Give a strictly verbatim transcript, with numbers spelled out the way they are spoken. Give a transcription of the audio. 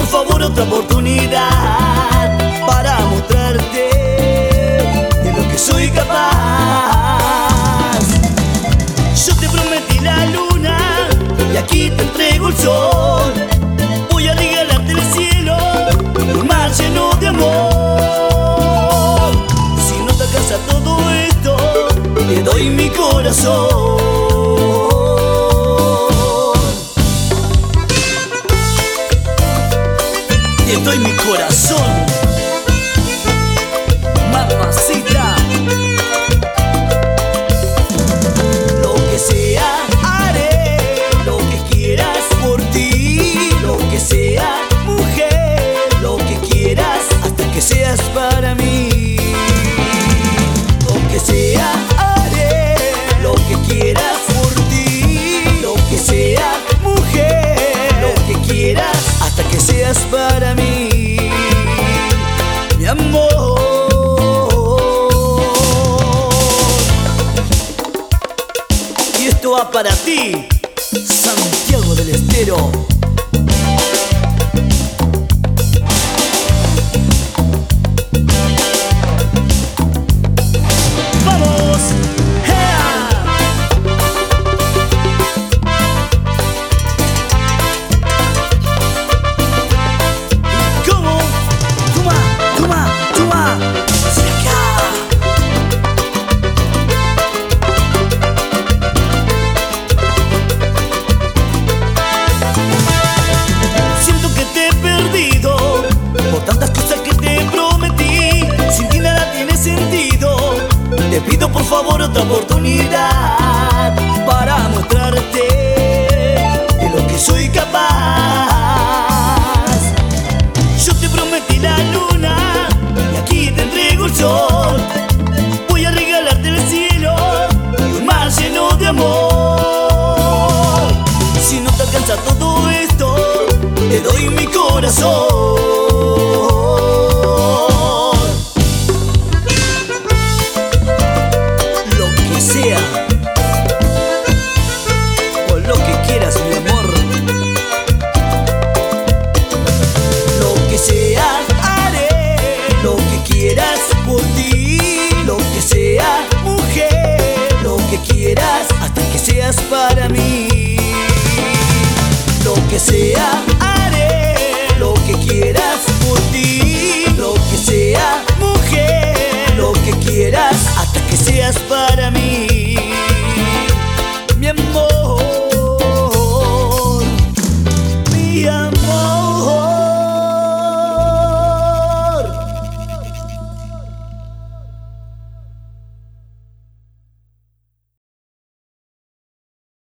favor otra oportunidad para mostrarte de lo que soy capaz. Yo te prometí la luna y aquí te entrego el sol. Voy a regalarte el cielo, un mar lleno de amor. Si no te alcanza todo esto, te doy mi corazón. Te doy mi corazón, mamacita. Lo que sea, haré lo que quieras por ti. Lo que sea, mujer, lo que quieras hasta que seas para mí. Lo que sea, haré lo que quieras por ti. Lo que sea, mujer, lo que quieras hasta que seas para mí, mi amor. Y esto va para ti, Santiago del Estero. ¡Vamos! ¡Ea! ¿Cómo? Toma, toma, toma. Hacia acá. Siento que te he perdido por tantas cosas que te prometí. Sin ti nada tiene sentido. Te pido por favor otra oportunidad para mostrarte de lo que soy capaz. Yo te prometí la luna y aquí te entrego el sol. Voy a regalarte el cielo y un mar lleno de amor. Si no te alcanza todo esto, te doy mi corazón. Lo que sea o lo que quieras, mi amor. Lo que sea, haré lo que quieras por ti. Lo que sea, mujer, lo que quieras hasta que seas para mí. Lo que sea,